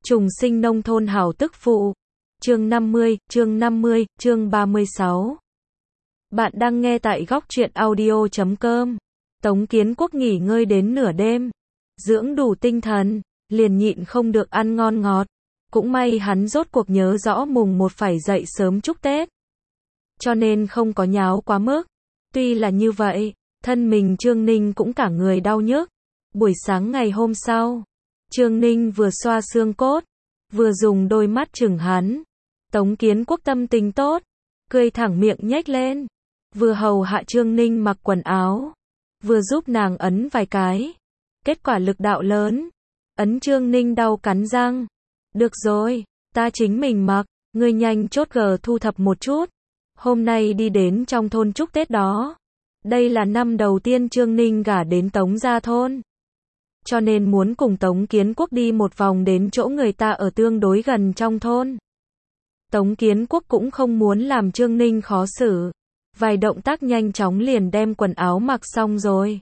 Trùng sinh nông thôn hảo tức phụ. Chương 50, chương 36. Bạn đang nghe tại góc truyện audio.com. Tống Kiến Quốc nghỉ ngơi đến nửa đêm, dưỡng đủ tinh thần, liền nhịn không được ăn ngon ngọt. Cũng may hắn rốt cuộc nhớ rõ mùng 1 phải dậy sớm chúc Tết, cho nên không có nháo quá mức. Tuy là như vậy, thân mình Trương Ninh cũng cả người đau nhức. Buổi sáng ngày hôm sau, Trương Ninh vừa xoa xương cốt, vừa dùng đôi mắt chừng hắn. Tống Kiến Quốc tâm tình tốt, cười thẳng miệng nhếch lên, vừa hầu hạ Trương Ninh mặc quần áo, vừa giúp nàng ấn vài cái. Kết quả lực đạo lớn, ấn Trương Ninh đau cắn răng. Được rồi, ta chính mình mặc, ngươi nhanh chốt gờ thu thập một chút. Hôm nay đi đến trong thôn chúc Tết đó. Đây là năm đầu tiên Trương Ninh gả đến Tống gia thôn, cho nên muốn cùng Tống Kiến Quốc đi một vòng đến chỗ người ta ở tương đối gần trong thôn. Tống Kiến Quốc cũng không muốn làm Trương Ninh khó xử, vài động tác nhanh chóng liền đem quần áo mặc xong rồi.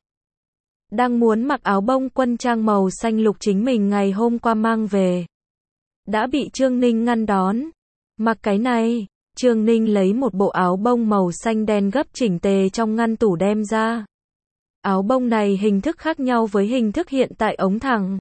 Đang muốn mặc áo bông quân trang màu xanh lục chính mình ngày hôm qua mang về, đã bị Trương Ninh ngăn đón. Mặc cái này. Trương Ninh lấy một bộ áo bông màu xanh đen gấp chỉnh tề trong ngăn tủ đem ra. Áo bông này hình thức khác nhau với hình thức hiện tại ống thẳng.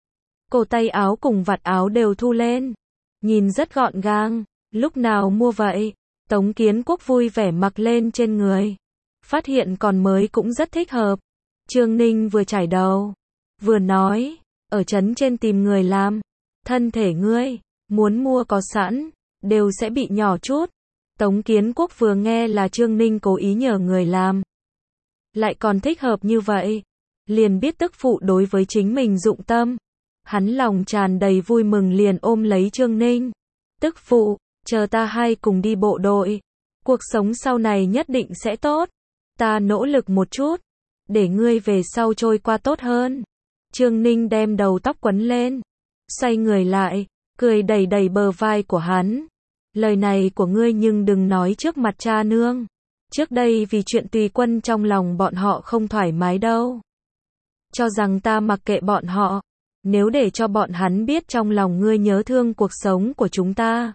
Cổ tay áo cùng vạt áo đều thu lên, nhìn rất gọn gàng. Lúc nào mua vậy? Tống Kiến Quốc vui vẻ mặc lên trên người, phát hiện còn mới cũng rất thích hợp. Trương Ninh vừa chải đầu, vừa nói, ở trấn trên tìm người làm, thân thể ngươi, muốn mua có sẵn, đều sẽ bị nhỏ chút. Tống Kiến Quốc vừa nghe là Trương Ninh cố ý nhờ người làm, lại còn thích hợp như vậy, liền biết tức phụ đối với chính mình dụng tâm. Hắn lòng tràn đầy vui mừng liền ôm lấy Trương Ninh. Tức phụ, chờ ta hai cùng đi bộ đội, cuộc sống sau này nhất định sẽ tốt. Ta nỗ lực một chút, để ngươi về sau trôi qua tốt hơn. Trương Ninh đem đầu tóc quấn lên, xoay người lại, cười đầy đầy bờ vai của hắn. Lời này của ngươi nhưng đừng nói trước mặt cha nương. Trước đây vì chuyện tùy quân trong lòng bọn họ không thoải mái đâu. Cho rằng ta mặc kệ bọn họ. Nếu để cho bọn hắn biết trong lòng ngươi nhớ thương cuộc sống của chúng ta,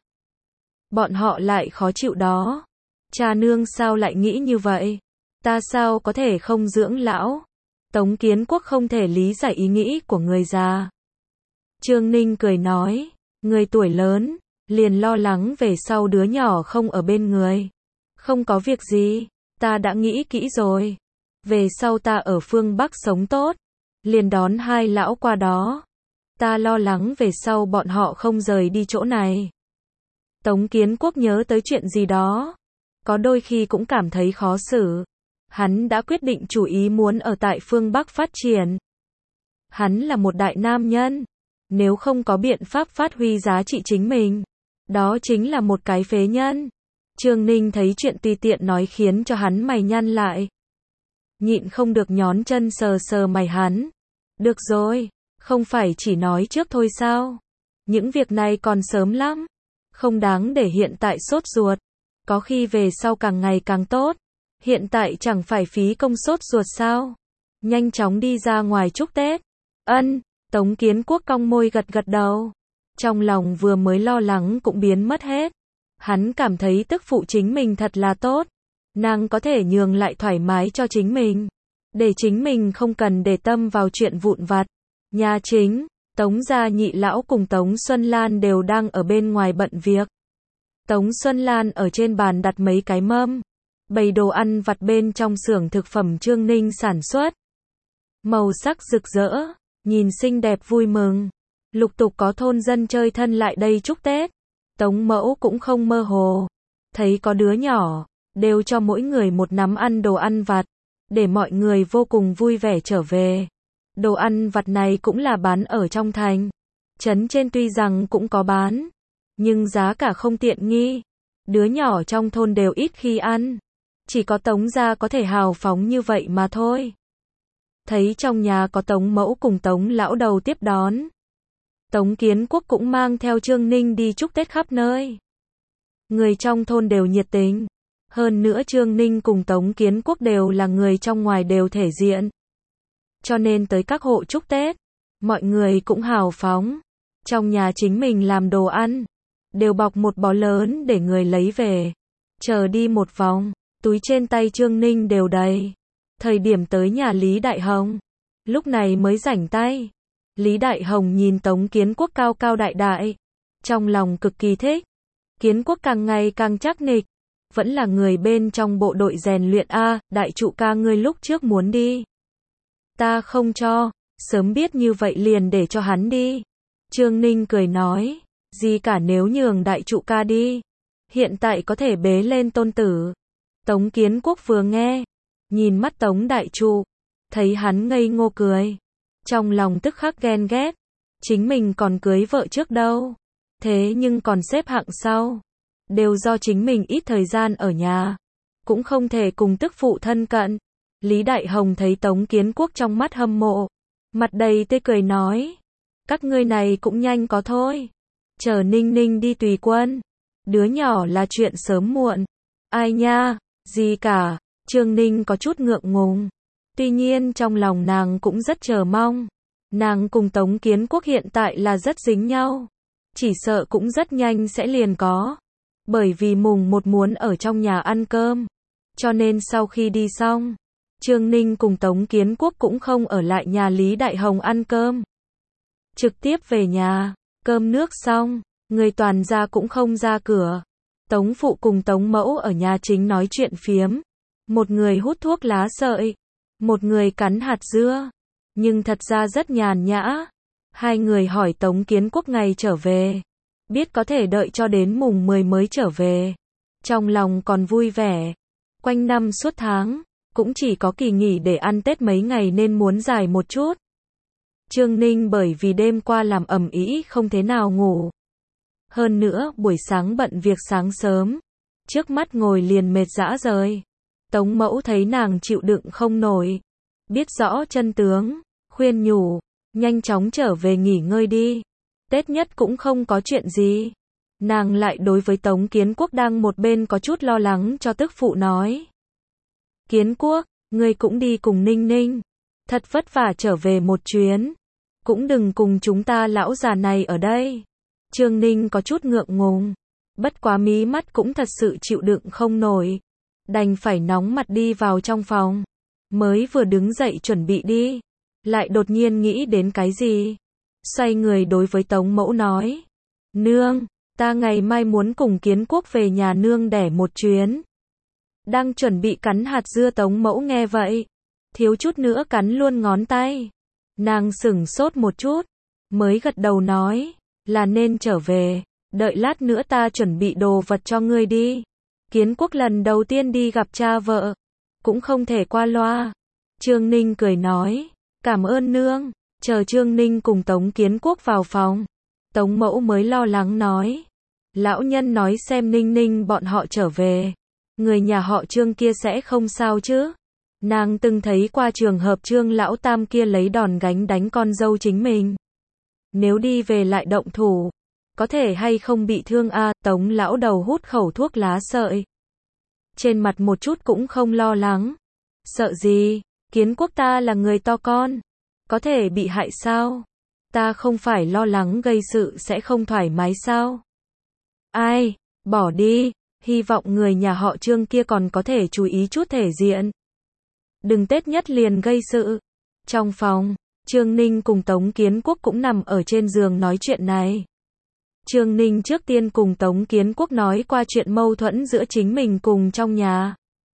bọn họ lại khó chịu đó. Cha nương sao lại nghĩ như vậy? Ta sao có thể không dưỡng lão? Tống Kiến Quốc không thể lý giải ý nghĩ của người già. Trương Ninh cười nói, người tuổi lớn, liền lo lắng về sau đứa nhỏ không ở bên người. Không có việc gì, ta đã nghĩ kỹ rồi. Về sau ta ở phương Bắc sống tốt, liền đón hai lão qua đó. Ta lo lắng về sau bọn họ không rời đi chỗ này. Tống Kiến Quốc nhớ tới chuyện gì đó, có đôi khi cũng cảm thấy khó xử. Hắn đã quyết định chủ ý muốn ở tại phương Bắc phát triển. Hắn là một đại nam nhân, nếu không có biện pháp phát huy giá trị chính mình, đó chính là một cái phế nhân. Trương Ninh thấy chuyện tùy tiện nói khiến cho hắn mày nhăn lại, nhịn không được nhón chân sờ sờ mày hắn. Được rồi, không phải chỉ nói trước thôi sao? Những việc này còn sớm lắm, không đáng để hiện tại sốt ruột. Có khi về sau càng ngày càng tốt, hiện tại chẳng phải phí công sốt ruột sao? Nhanh chóng đi ra ngoài chúc Tết. Ân. Tống Kiến Quốc cong môi gật gật đầu, trong lòng vừa mới lo lắng cũng biến mất hết. Hắn cảm thấy tức phụ chính mình thật là tốt, nàng có thể nhường lại thoải mái cho chính mình, để chính mình không cần để tâm vào chuyện vụn vặt. Nhà chính, Tống gia nhị lão cùng Tống Xuân Lan đều đang ở bên ngoài bận việc. Tống Xuân Lan ở trên bàn đặt mấy cái mâm, bày đồ ăn vặt bên trong xưởng thực phẩm Trương Ninh sản xuất. Màu sắc rực rỡ, nhìn xinh đẹp vui mừng. Lục tục có thôn dân chơi thân lại đây chúc Tết. Tống mẫu cũng không mơ hồ, thấy có đứa nhỏ, đều cho mỗi người một nắm ăn đồ ăn vặt, để mọi người vô cùng vui vẻ trở về. Đồ ăn vặt này cũng là bán ở trong thành. Trấn trên tuy rằng cũng có bán, nhưng giá cả không tiện nghi. Đứa nhỏ trong thôn đều ít khi ăn, chỉ có Tống gia có thể hào phóng như vậy mà thôi. Thấy trong nhà có Tống mẫu cùng Tống lão đầu tiếp đón, Tống Kiến Quốc cũng mang theo Trương Ninh đi chúc Tết khắp nơi. Người trong thôn đều nhiệt tình. Hơn nữa Trương Ninh cùng Tống Kiến Quốc đều là người trong ngoài đều thể diện. Cho nên tới các hộ chúc Tết, mọi người cũng hào phóng. Trong nhà chính mình làm đồ ăn, đều bọc một bó lớn để người lấy về. Chờ đi một vòng, túi trên tay Trương Ninh đều đầy. Thời điểm tới nhà Lý Đại Hồng, lúc này mới rảnh tay. Lý Đại Hồng nhìn Tống Kiến Quốc cao cao đại đại, trong lòng cực kỳ thích. Kiến Quốc càng ngày càng chắc nịch, vẫn là người bên trong bộ đội rèn luyện a, đại trụ ca ngươi lúc trước muốn đi. Ta không cho, sớm biết như vậy liền để cho hắn đi. Trương Ninh cười nói, gì cả nếu nhường đại trụ ca đi, hiện tại có thể bế lên tôn tử. Tống Kiến Quốc vừa nghe, nhìn mắt Tống đại trụ, thấy hắn ngây ngô cười, trong lòng tức khắc ghen ghét, chính mình còn cưới vợ trước đâu, thế nhưng còn xếp hạng sau, đều do chính mình ít thời gian ở nhà, cũng không thể cùng tức phụ thân cận. Lý Đại Hồng thấy Tống Kiến Quốc trong mắt hâm mộ, mặt đầy tươi cười nói, các ngươi này cũng nhanh có thôi, chờ Ninh Ninh đi tùy quân, đứa nhỏ là chuyện sớm muộn. Ai nha, gì cả. Trương Ninh có chút ngượng ngùng, tuy nhiên trong lòng nàng cũng rất chờ mong. Nàng cùng Tống Kiến Quốc hiện tại là rất dính nhau, chỉ sợ cũng rất nhanh sẽ liền có, bởi vì mùng 1 muốn ở trong nhà ăn cơm, cho nên sau khi đi xong, Trương Ninh cùng Tống Kiến Quốc cũng không ở lại nhà Lý Đại Hồng ăn cơm, trực tiếp về nhà. Cơm nước xong, người toàn gia cũng không ra cửa. Tống phụ cùng Tống mẫu ở nhà chính nói chuyện phiếm, một người hút thuốc lá sợi, một người cắn hạt dưa, nhưng thật ra rất nhàn nhã. Hai người hỏi Tống Kiến Quốc ngày trở về, biết có thể đợi cho đến mùng 10 mới trở về, trong lòng còn vui vẻ. Quanh năm suốt tháng, cũng chỉ có kỳ nghỉ để ăn Tết mấy ngày nên muốn dài một chút. Trương Ninh bởi vì đêm qua làm ầm ĩ không thế nào ngủ. Hơn nữa buổi sáng bận việc sáng sớm, trước mắt ngồi liền mệt rã rời. Tống mẫu thấy nàng chịu đựng không nổi, biết rõ chân tướng, khuyên nhủ, nhanh chóng trở về nghỉ ngơi đi. Tết nhất cũng không có chuyện gì. Nàng lại đối với Tống Kiến Quốc đang một bên có chút lo lắng cho tức phụ nói. Kiến Quốc, ngươi cũng đi cùng Ninh Ninh, thật vất vả trở về một chuyến, cũng đừng cùng chúng ta lão già này ở đây. Trương Ninh có chút ngượng ngùng, bất quá mí mắt cũng thật sự chịu đựng không nổi, đành phải nóng mặt đi vào trong phòng. Mới vừa đứng dậy chuẩn bị đi, lại đột nhiên nghĩ đến cái gì, xoay người đối với Tống mẫu nói, nương, ta ngày mai muốn cùng Kiến Quốc về nhà nương đẻ một chuyến. Đang chuẩn bị cắn hạt dưa Tống mẫu nghe vậy, thiếu chút nữa cắn luôn ngón tay. Nàng sửng sốt một chút, mới gật đầu nói, là nên trở về, đợi lát nữa ta chuẩn bị đồ vật cho ngươi đi. Kiến Quốc lần đầu tiên đi gặp cha vợ, cũng không thể qua loa. Trương Ninh cười nói, cảm ơn nương. Chờ Trương Ninh cùng Tống Kiến Quốc vào phòng, Tống mẫu mới lo lắng nói, lão nhân nói xem Ninh Ninh bọn họ trở về, người nhà họ Trương kia sẽ không sao chứ. Nàng từng thấy qua trường hợp Trương lão tam kia lấy đòn gánh đánh con dâu chính mình. Nếu đi về lại động thủ, có thể hay không bị thương a? Tống lão đầu hút khẩu thuốc lá sợi, trên mặt một chút cũng không lo lắng. Sợ gì, Kiến Quốc ta là người to con, có thể bị hại sao? Ta không phải lo lắng gây sự sẽ không thoải mái sao? Ai, bỏ đi, hy vọng người nhà họ Trương kia còn có thể chú ý chút thể diện. Đừng Tết nhất liền gây sự. Trong phòng, Trương Ninh cùng Tống Kiến Quốc cũng nằm ở trên giường nói chuyện này. Trương Ninh trước tiên cùng Tống Kiến Quốc nói qua chuyện mâu thuẫn giữa chính mình cùng trong nhà.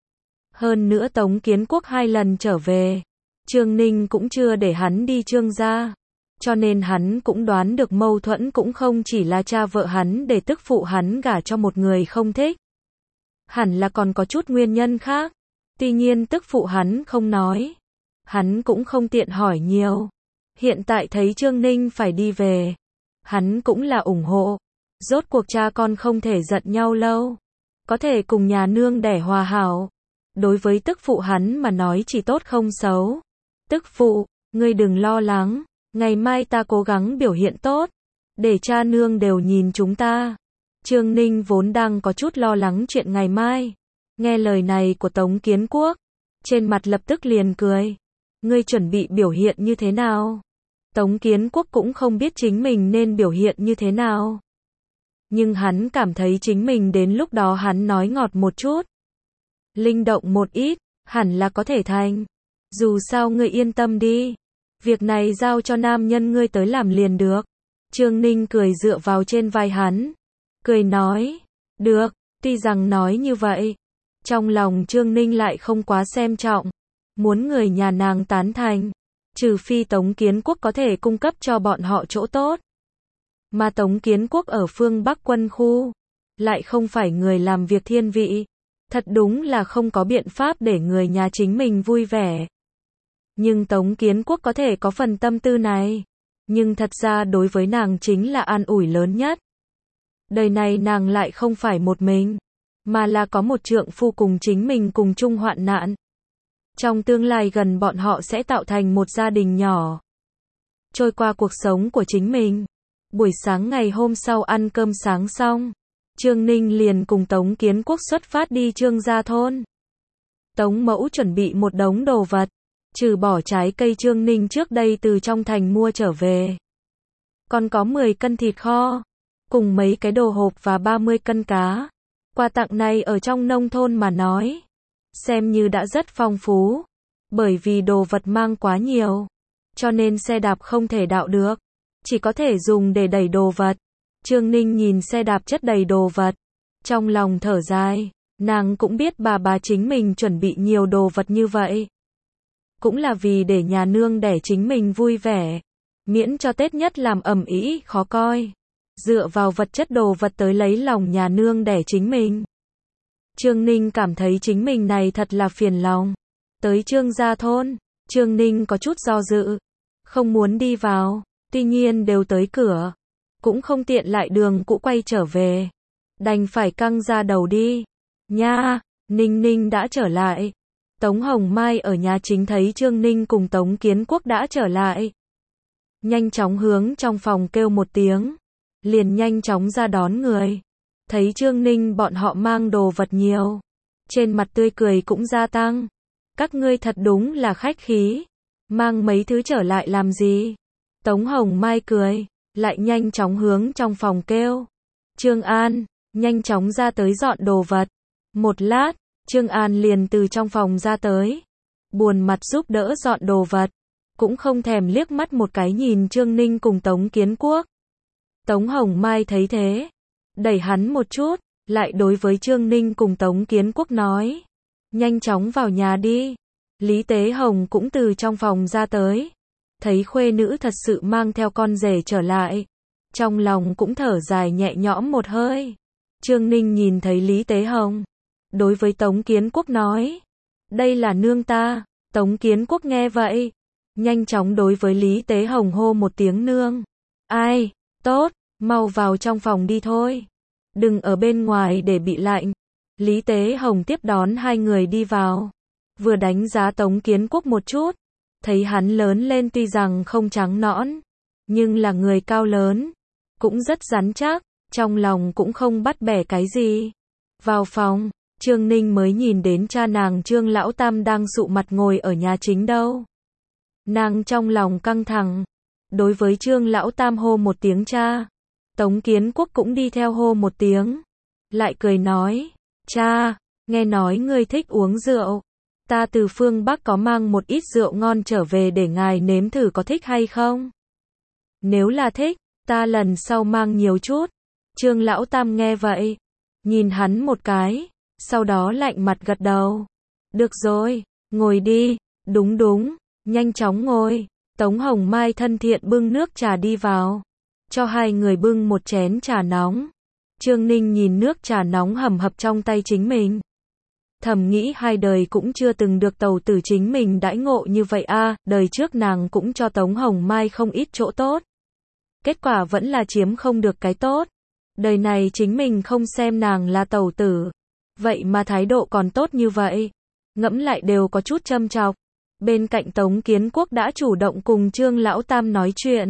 Hơn nữa Tống Kiến Quốc 2 lần trở về, Trương Ninh cũng chưa để hắn đi Trương gia, cho nên hắn cũng đoán được mâu thuẫn cũng không chỉ là cha vợ hắn để tức phụ hắn gả cho một người không thích. Hẳn là còn có chút nguyên nhân khác. Tuy nhiên tức phụ hắn không nói, hắn cũng không tiện hỏi nhiều. Hiện tại thấy Trương Ninh phải đi về, hắn cũng là ủng hộ. Rốt cuộc cha con không thể giận nhau lâu, có thể cùng nhà nương đẻ hòa hảo. Đối với tức phụ hắn mà nói chỉ tốt không xấu. Tức phụ, ngươi đừng lo lắng, ngày mai ta cố gắng biểu hiện tốt, để cha nương đều nhìn chúng ta. Trương Ninh vốn đang có chút lo lắng chuyện ngày mai, nghe lời này của Tống Kiến Quốc, trên mặt lập tức liền cười. Ngươi chuẩn bị biểu hiện như thế nào? Tống Kiến Quốc cũng không biết chính mình nên biểu hiện như thế nào. Nhưng hắn cảm thấy chính mình đến lúc đó hắn nói ngọt một chút, linh động một ít, hẳn là có thể thành. Dù sao ngươi yên tâm đi. Việc này giao cho nam nhân ngươi tới làm liền được. Trương Ninh cười dựa vào trên vai hắn. Cười nói. Được, tuy rằng nói như vậy. Trong lòng Trương Ninh lại không quá xem trọng. Muốn người nhà nàng tán thành. Trừ phi Tống Kiến Quốc có thể cung cấp cho bọn họ chỗ tốt. Mà Tống Kiến Quốc ở phương Bắc quân khu. Lại không phải người làm việc thiên vị. Thật đúng là không có biện pháp để người nhà chính mình vui vẻ. Nhưng Tống Kiến Quốc có thể có phần tâm tư này. Nhưng thật ra đối với nàng chính là an ủi lớn nhất. Đời này nàng lại không phải một mình. Mà là có một trượng phu cùng chính mình cùng chung hoạn nạn. Trong tương lai gần bọn họ sẽ tạo thành một gia đình nhỏ. Trôi qua cuộc sống của chính mình. Buổi sáng ngày hôm sau ăn cơm sáng xong. Trương Ninh liền cùng Tống Kiến Quốc xuất phát đi Trương Gia thôn. Tống mẫu chuẩn bị một đống đồ vật. Trừ bỏ trái cây Trương Ninh trước đây từ trong thành mua trở về. Còn có 10 cân thịt kho. Cùng mấy cái đồ hộp và 30 cân cá. Quà tặng này ở trong nông thôn mà nói. Xem như đã rất phong phú. Bởi vì đồ vật mang quá nhiều. Cho nên xe đạp không thể đạo được. Chỉ có thể dùng để đẩy đồ vật. Trương Ninh nhìn xe đạp chất đầy đồ vật. Trong lòng thở dài. Nàng cũng biết bà chính mình chuẩn bị nhiều đồ vật như vậy. Cũng là vì để nhà nương đẻ chính mình vui vẻ. Miễn cho Tết nhất làm ầm ĩ khó coi. Dựa vào vật chất đồ vật tới lấy lòng nhà nương đẻ chính mình. Trương Ninh cảm thấy chính mình này thật là phiền lòng. Tới Trương Gia thôn, Trương Ninh có chút do dự. Không muốn đi vào, tuy nhiên đều tới cửa. Cũng không tiện lại đường cũ quay trở về. Đành phải căng ra đầu đi. Nha, Ninh Ninh đã trở lại. Tống Hồng Mai ở nhà chính thấy Trương Ninh cùng Tống Kiến Quốc đã trở lại. Nhanh chóng hướng trong phòng kêu một tiếng. Liền nhanh chóng ra đón người. Thấy Trương Ninh bọn họ mang đồ vật nhiều. Trên mặt tươi cười cũng gia tăng. Các ngươi thật đúng là khách khí. Mang mấy thứ trở lại làm gì? Tống Hồng Mai cười. Lại nhanh chóng hướng trong phòng kêu. Trương An, nhanh chóng ra tới dọn đồ vật. Một lát, Trương An liền từ trong phòng ra tới. Buồn mặt giúp đỡ dọn đồ vật. Cũng không thèm liếc mắt một cái nhìn Trương Ninh cùng Tống Kiến Quốc. Tống Hồng Mai thấy thế. Đẩy hắn một chút. Lại đối với Trương Ninh cùng Tống Kiến Quốc nói. Nhanh chóng vào nhà đi. Lý Tế Hồng cũng từ trong phòng ra tới. Thấy khuê nữ thật sự mang theo con rể trở lại. Trong lòng cũng thở dài nhẹ nhõm một hơi. Trương Ninh nhìn thấy Lý Tế Hồng. Đối với Tống Kiến Quốc nói. Đây là nương ta. Tống Kiến Quốc nghe vậy. Nhanh chóng đối với Lý Tế Hồng hô một tiếng nương. Ai, tốt, mau vào trong phòng đi thôi. Đừng ở bên ngoài để bị lạnh. Lý Tế Hồng tiếp đón hai người đi vào. Vừa đánh giá Tống Kiến Quốc một chút. Thấy hắn lớn lên tuy rằng không trắng nõn. Nhưng là người cao lớn. Cũng rất rắn chắc. Trong lòng cũng không bắt bẻ cái gì. Vào phòng. Trương Ninh mới nhìn đến cha nàng Trương Lão Tam đang sụ mặt ngồi ở nhà chính đâu. Nàng trong lòng căng thẳng. Đối với Trương Lão Tam hô một tiếng cha. Tống Kiến Quốc cũng đi theo hô một tiếng. Lại cười nói. Cha, nghe nói ngươi thích uống rượu. Ta từ phương Bắc có mang một ít rượu ngon trở về để ngài nếm thử có thích hay không. Nếu là thích, ta lần sau mang nhiều chút. Trương Lão Tam nghe vậy. Nhìn hắn một cái. Sau đó lạnh mặt gật đầu. Được rồi, ngồi đi. Đúng đúng, nhanh chóng ngồi. Tống Hồng Mai thân thiện bưng nước trà đi vào. Cho hai người bưng một chén trà nóng. Trương Ninh nhìn nước trà nóng hầm hập trong tay chính mình. Thầm nghĩ hai đời cũng chưa từng được tàu tử chính mình đãi ngộ như vậy a. Đời trước nàng cũng cho Tống Hồng Mai không ít chỗ tốt. Kết quả vẫn là chiếm không được cái tốt. Đời này chính mình không xem nàng là tàu tử. Vậy mà thái độ còn tốt như vậy. Ngẫm lại đều có chút châm chọc. Bên cạnh Tống Kiến Quốc đã chủ động cùng Trương Lão Tam nói chuyện.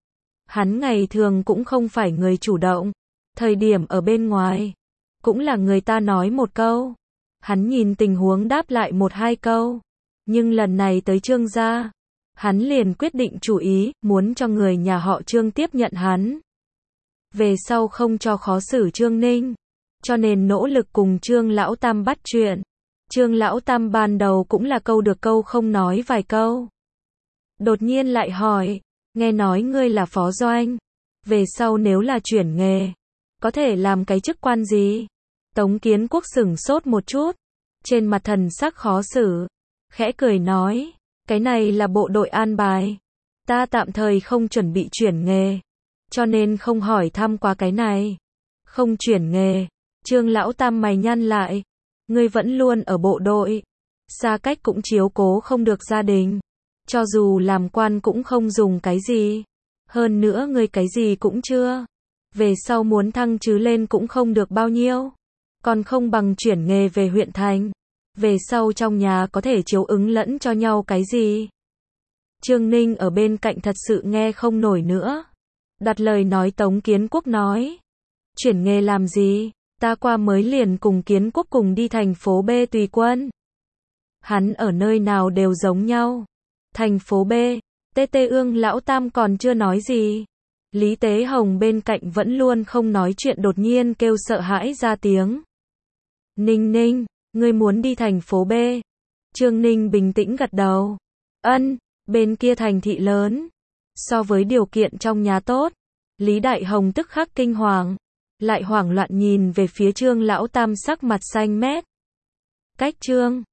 Hắn ngày thường cũng không phải người chủ động. Thời điểm ở bên ngoài. Cũng là người ta nói một câu. Hắn nhìn tình huống đáp lại một hai câu. Nhưng lần này tới Trương gia. hắn liền quyết định chủ ý, muốn cho người nhà họ Trương tiếp nhận hắn. Về sau không cho khó xử Trương Ninh, cho nên nỗ lực cùng Trương Lão Tam bắt chuyện. Trương Lão Tam ban đầu cũng là câu được câu không nói vài câu. Đột nhiên lại hỏi, nghe nói ngươi là phó doanh, về sau nếu là chuyển nghề, có thể làm cái chức quan gì? Tống Kiến Quốc sửng sốt một chút, trên mặt thần sắc khó xử, khẽ cười nói, cái này là bộ đội an bài, ta tạm thời không chuẩn bị chuyển nghề, cho nên không hỏi thăm qua cái này. Không chuyển nghề, Trương Lão Tam mày nhăn lại, ngươi vẫn luôn ở bộ đội, xa cách cũng chiếu cố không được gia đình, cho dù làm quan cũng không dùng cái gì, hơn nữa ngươi cái gì cũng chưa, về sau muốn thăng chứ lên cũng không được bao nhiêu, còn không bằng chuyển nghề về huyện thành, về sau trong nhà có thể chiếu ứng lẫn cho nhau cái gì. Trương Ninh ở bên cạnh thật sự nghe không nổi nữa, đặt lời nói Tống Kiến Quốc nói, chuyển nghề làm gì, ta qua mới liền cùng Kiến Quốc cùng đi thành phố B tùy quân. Hắn ở nơi nào đều giống nhau. Thành phố B, Tê Ương Lão Tam còn chưa nói gì. Lý Tế Hồng bên cạnh vẫn luôn không nói chuyện đột nhiên kêu sợ hãi ra tiếng. Ninh Ninh, ngươi muốn đi thành phố B. Trương Ninh bình tĩnh gật đầu. Ân, bên kia thành thị lớn. So với điều kiện trong nhà tốt. Lý Đại Hồng tức khắc kinh hoàng. Lại hoảng loạn nhìn về phía Trương Lão Tam sắc mặt xanh mét. Cách Trương